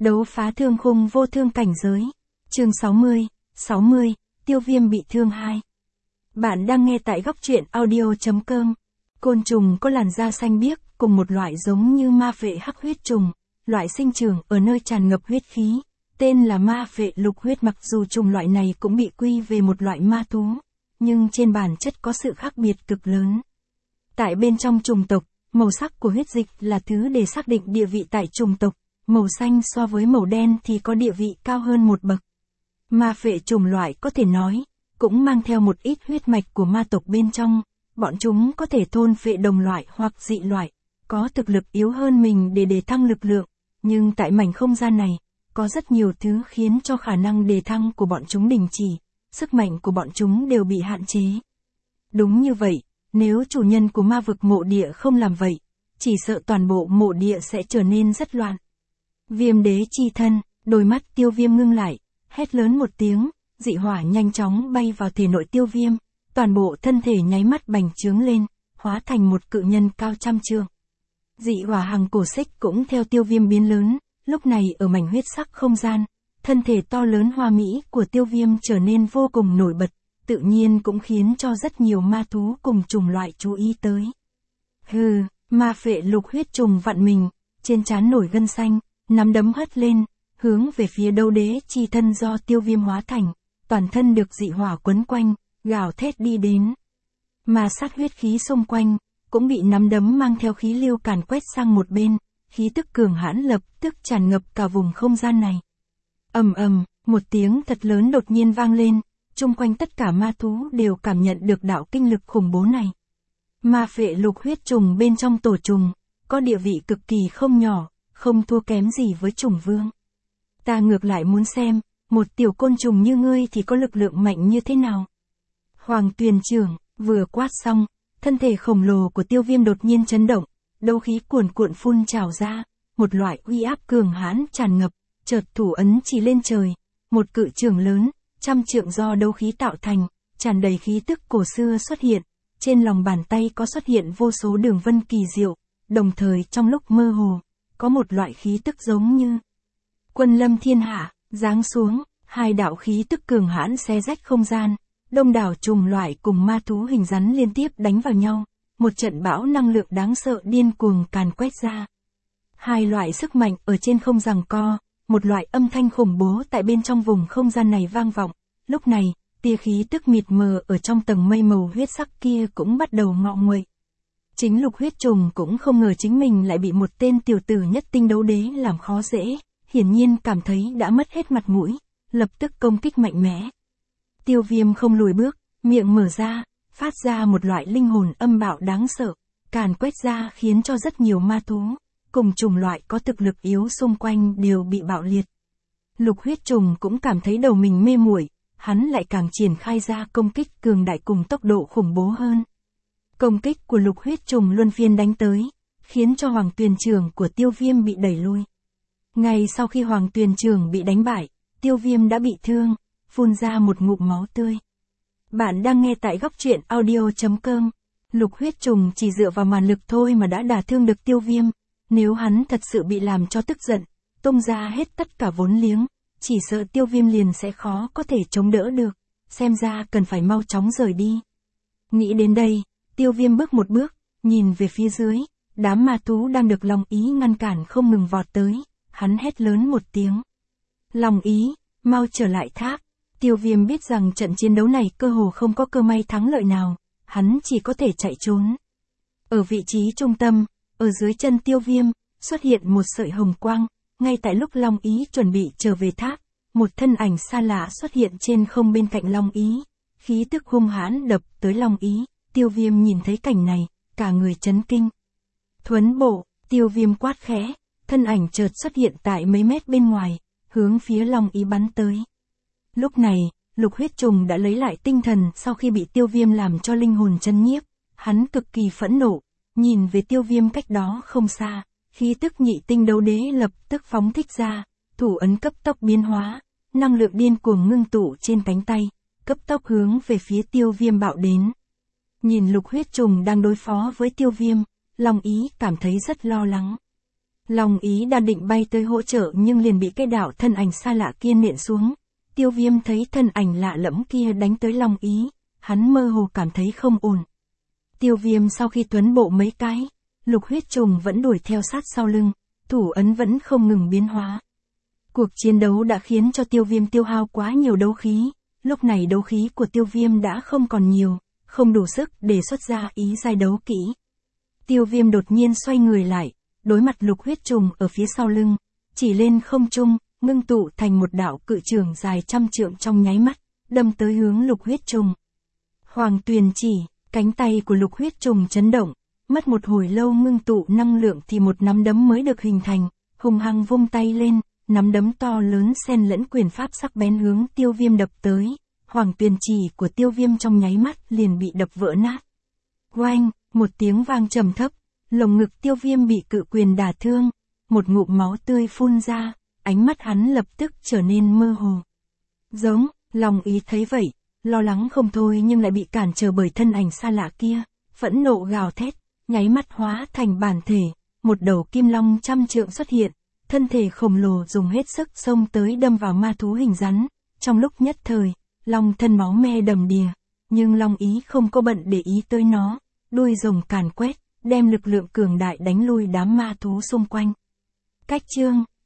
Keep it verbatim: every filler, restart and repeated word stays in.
Đấu phá thương khung vô thương cảnh giới. Chương sáu mươi, sáu mươi, Tiêu Viêm bị thương hai. Bạn đang nghe tại góc truyện audio chấm com. Côn trùng có làn da xanh biếc, cùng một loại giống như ma phệ hắc huyết trùng, loại sinh trưởng ở nơi tràn ngập huyết khí, tên là ma phệ lục huyết. Mặc dù trùng loại này cũng bị quy về một loại ma thú, nhưng trên bản chất có sự khác biệt cực lớn. Tại bên trong trùng tộc, màu sắc của huyết dịch là thứ để xác định địa vị tại trùng tộc, màu xanh so với màu đen thì có địa vị cao hơn một bậc. Ma phệ trùng loại có thể nói, cũng mang theo một ít huyết mạch của ma tộc bên trong, bọn chúng có thể thôn phệ đồng loại hoặc dị loại, có thực lực yếu hơn mình để đề thăng lực lượng, nhưng tại mảnh không gian này, có rất nhiều thứ khiến cho khả năng đề thăng của bọn chúng đình chỉ, sức mạnh của bọn chúng đều bị hạn chế. Đúng như vậy, nếu chủ nhân của ma vực mộ địa không làm vậy, chỉ sợ toàn bộ mộ địa sẽ trở nên rất loạn. Viêm đế chi thân, đôi mắt Tiêu Viêm ngưng lại, hét lớn một tiếng, dị hỏa nhanh chóng bay vào thể nội Tiêu Viêm, toàn bộ thân thể nháy mắt bành trướng lên, hóa thành một cự nhân cao trăm trượng. Dị hỏa hằng cổ xích cũng theo Tiêu Viêm biến lớn, lúc này ở mảnh huyết sắc không gian, thân thể to lớn hoa mỹ của Tiêu Viêm trở nên vô cùng nổi bật, tự nhiên cũng khiến cho rất nhiều ma thú cùng chủng loại chú ý tới. Hừ, ma phệ lục huyết trùng vặn mình, trên trán nổi gân xanh, nắm đấm hất lên, hướng về phía đấu đế chi thân do Tiêu Viêm hóa thành, toàn thân được dị hỏa quấn quanh, gào thét đi đến. Ma sát huyết khí xung quanh, cũng bị nắm đấm mang theo khí lưu càn quét sang một bên, khí tức cường hãn lập tức tràn ngập cả vùng không gian này. Ầm ầm, một tiếng thật lớn đột nhiên vang lên, chung quanh tất cả ma thú đều cảm nhận được đạo kinh lực khủng bố này. Ma phệ lục huyết trùng bên trong tổ trùng, có địa vị cực kỳ không nhỏ, không thua kém gì với trùng vương. Ta ngược lại muốn xem, một tiểu côn trùng như ngươi thì có lực lượng mạnh như thế nào. Hoàng Tuyền Trưởng, vừa quát xong, thân thể khổng lồ của Tiêu Viêm đột nhiên chấn động, đấu khí cuồn cuộn phun trào ra, một loại uy áp cường hãn tràn ngập, chợt thủ ấn chỉ lên trời, một cự trường lớn, trăm trượng do đấu khí tạo thành, tràn đầy khí tức cổ xưa xuất hiện, trên lòng bàn tay có xuất hiện vô số đường vân kỳ diệu, đồng thời trong lúc mơ hồ, có một loại khí tức giống như quân lâm thiên hạ, giáng xuống, hai đạo khí tức cường hãn xé rách không gian, đông đảo trùng loại cùng ma thú hình rắn liên tiếp đánh vào nhau, một trận bão năng lượng đáng sợ điên cuồng càn quét ra. Hai loại sức mạnh ở trên không giằng co, một loại âm thanh khủng bố tại bên trong vùng không gian này vang vọng, lúc này, tia khí tức mịt mờ ở trong tầng mây màu huyết sắc kia cũng bắt đầu ngọ nguậy. Chính lục huyết trùng cũng không ngờ chính mình lại bị một tên tiểu tử nhất tinh đấu đế làm khó dễ, hiển nhiên cảm thấy đã mất hết mặt mũi, lập tức công kích mạnh mẽ. Tiêu Viêm không lùi bước, miệng mở ra, phát ra một loại linh hồn âm bạo đáng sợ, càn quét ra khiến cho rất nhiều ma thú, cùng chủng loại có thực lực yếu xung quanh đều bị bạo liệt. Lục huyết trùng cũng cảm thấy đầu mình mê muội, hắn lại càng triển khai ra công kích cường đại cùng tốc độ khủng bố hơn. Công kích của lục huyết trùng luân phiên đánh tới, khiến cho Hoàng Tuyền Trưởng của Tiêu Viêm bị đẩy lui. Ngay sau khi Hoàng Tuyền Trưởng bị đánh bại, Tiêu Viêm đã bị thương, phun ra một ngụm máu tươi. Bạn đang nghe tại góc truyện audio chấm com. Lục huyết trùng chỉ dựa vào màn lực thôi mà đã đả thương được Tiêu Viêm. Nếu hắn thật sự bị làm cho tức giận, tung ra hết tất cả vốn liếng, chỉ sợ Tiêu Viêm liền sẽ khó có thể chống đỡ được, xem ra cần phải mau chóng rời đi. Nghĩ đến đây, Tiêu Viêm bước một bước, nhìn về phía dưới, đám ma thú đang được Long Ý ngăn cản không ngừng vọt tới, hắn hét lớn một tiếng. Long Ý, mau trở lại tháp. Tiêu Viêm biết rằng trận chiến đấu này cơ hồ không có cơ may thắng lợi nào, hắn chỉ có thể chạy trốn. Ở vị trí trung tâm, ở dưới chân Tiêu Viêm, xuất hiện một sợi hồng quang, ngay tại lúc Long Ý chuẩn bị trở về tháp, một thân ảnh xa lạ xuất hiện trên không bên cạnh Long Ý, khí tức hung hãn đập tới Long Ý, Tiêu Viêm nhìn thấy cảnh này, cả người chấn kinh. Thuấn bộ, Tiêu Viêm quát khẽ, thân ảnh chợt xuất hiện tại mấy mét bên ngoài, hướng phía Long Ý bắn tới. Lúc này, lục huyết trùng đã lấy lại tinh thần sau khi bị Tiêu Viêm làm cho linh hồn chấn nhiếp, hắn cực kỳ phẫn nộ, nhìn về Tiêu Viêm cách đó không xa, khí tức nhị tinh đấu đế lập tức phóng thích ra, thủ ấn cấp tốc biến hóa, năng lượng điên cuồng ngưng tụ trên cánh tay, cấp tốc hướng về phía Tiêu Viêm bạo đến. Nhìn lục huyết trùng đang đối phó với Tiêu Viêm, Long Ý cảm thấy rất lo lắng. Long Ý đang định bay tới hỗ trợ nhưng liền bị cái đạo thân ảnh xa lạ kia nện xuống. Tiêu Viêm thấy thân ảnh lạ lẫm kia đánh tới Long Ý, hắn mơ hồ cảm thấy không ổn. Tiêu Viêm sau khi tuấn bộ mấy cái, Lục Huyết Trùng vẫn đuổi theo sát sau lưng, thủ ấn vẫn không ngừng biến hóa. Cuộc chiến đấu đã khiến cho Tiêu Viêm tiêu hao quá nhiều đấu khí, lúc này đấu khí của Tiêu Viêm đã không còn nhiều, không đủ sức để xuất ra ý giai đấu kỹ. Tiêu Viêm đột nhiên xoay người lại, đối mặt Lục Huyết Trùng ở phía sau lưng, chỉ lên không trung, ngưng tụ thành một đạo cự trường dài trăm trượng trong nháy mắt, đâm tới hướng Lục Huyết Trùng. Hoàng Tuyền chỉ, cánh tay của Lục Huyết Trùng chấn động, mất một hồi lâu ngưng tụ năng lượng thì một nắm đấm mới được hình thành, hùng hăng vung tay lên, nắm đấm to lớn xen lẫn quyền pháp sắc bén hướng Tiêu Viêm đập tới. Hoàng Tuyền chỉ của Tiêu Viêm trong nháy mắt liền bị đập vỡ nát. Oanh, một tiếng vang trầm thấp, lồng ngực Tiêu Viêm bị cự quyền đả thương, một ngụm máu tươi phun ra, ánh mắt hắn lập tức trở nên mơ hồ. Giống, Long Ý thấy vậy, lo lắng không thôi nhưng lại bị cản trở bởi thân ảnh xa lạ kia, phẫn nộ gào thét, nháy mắt hóa thành bản thể, một đầu kim long trăm trượng xuất hiện, thân thể khổng lồ dùng hết sức xông tới đâm vào ma thú hình rắn, trong lúc nhất thời, long thân máu me đầm đìa, nhưng Long Ý không có bận để ý tới nó, đuôi rồng càn quét, đem lực lượng cường đại đánh lui đám ma thú xung quanh. Cách chương